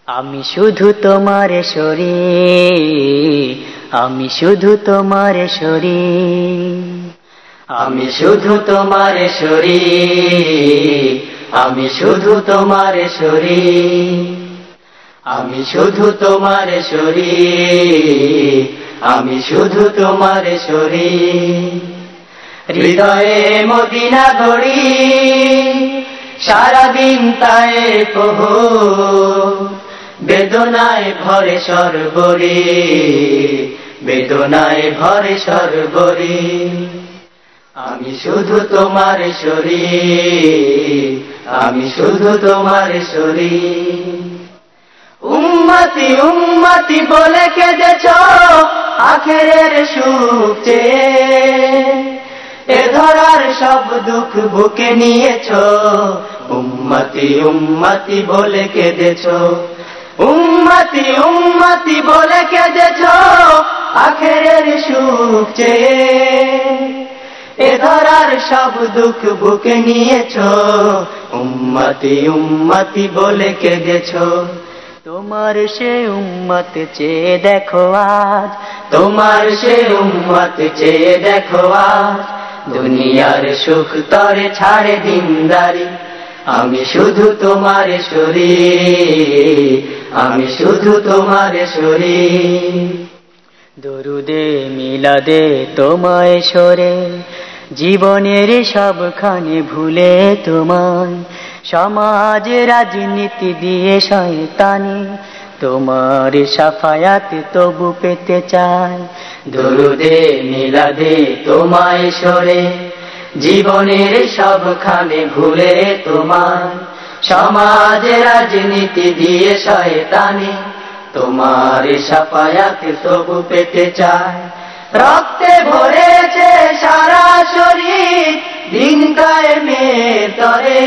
আমি শুধু তোমার শরীর, আমি শুধু তোমার শরীর, আমি শুধু তোমার শরীর, আমি শুধু তোমার শরীর, আমি শুধু তোমার শরীর, আমি শুধু তোমার শরীর। হৃদয়ে মদিনা গড়ি, সারাদিন তায়ে প্রভু, বেদনায় ভরে সর্বরি, বেদনায় ভরে সর্বরি। আমি শুধু তোমার শরীর, আমি শুধু তোমার শরীর। উম্মতি উম্মতি বলে কেঁদেছ আখেরের সুখ চেয়ে, এ ধরার সব দুঃখ বুকে নিয়েছ। উম্মতি উম্মতি বলে কেঁদেছ, উম্মতি উম্মতি বলে কেঁদেছ আখেরের সুখ চেয়ে, এ ধরার সব দুঃখ বুকে নিয়েছ। উম্মতি উম্মতি বলে কেঁদেছ। তোমার সে উম্মত চেয়ে দেখো আজ, তোমার সে উম্মত চেয়ে দেখো আজ, দুনিয়ার সুখ তরে ছাড়ে দিনদারি। আমি শুধু তোমার শরীর, আমি শুধু তোমার শরীর। দরুদে মিলাদে তোমায় সরে, জীবনের সবখানে ভুলে তোমায়, সমাজ রাজনীতি দিয়ে শয়তানি, তোমার সাফায়াত তবু পেতে চায়। দরুদে মিলাদে তোমায় সরে, জীবনের সবখানে ভুলে তোমায়, সমাজ রাজনীতি দিয়ে শয়তানি, তোমার সাফায়াত তবু পেতে চায়। রক্তে ভরেছে সারা শরীর, দিন কায়েমের তরে,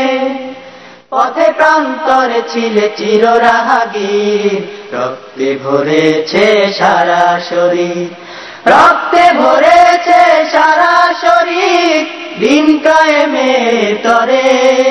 পথে প্রান্তরে ছিলে চিররাহাগীর। রক্তে ভরেছে সারা শরীর, রক্তে ভরেছে সারা শরীর, দিন কায়েমের তরে,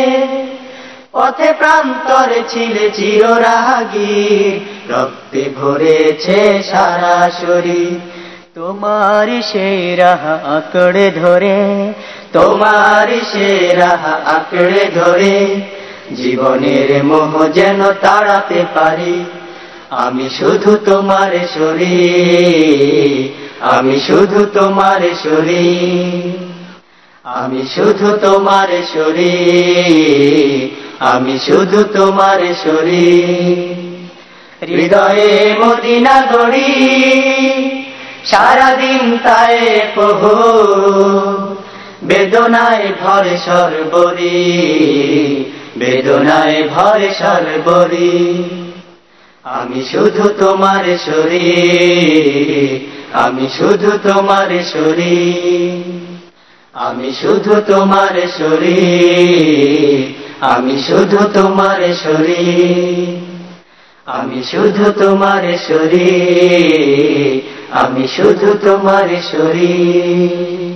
পথে প্রান্তরে ছিলে চিররাহাগীর। রক্তে ভরেছে সারা শরীর। তোমার সেই রাহ আঁকড়ে ধরে, তোমার সেই রাহ আঁকড়ে ধরে, জীবনের মোহ যেন তাড়াতে পারি। আমি শুধু তোমার শরীর, আমি শুধু তোমার শরীর, আমি শুধু তোমার শরীর, আমি শুধু তোমার শরীর। হৃদয়ে মদিনা গড়ি, সারাদিন তায়ে প্রভু, বেদনায় ভরে সর্বরি, বেদনায় ভরে সর্বরি। আমি শুধু তোমার শরীর, আমি শুধু তোমার শরীর, আমি শুধু তোমার শরীর, আমি শুধু তোমার শরীর, আমি শুধু তোমার শরীর, আমি শুধু তোমার শরীর।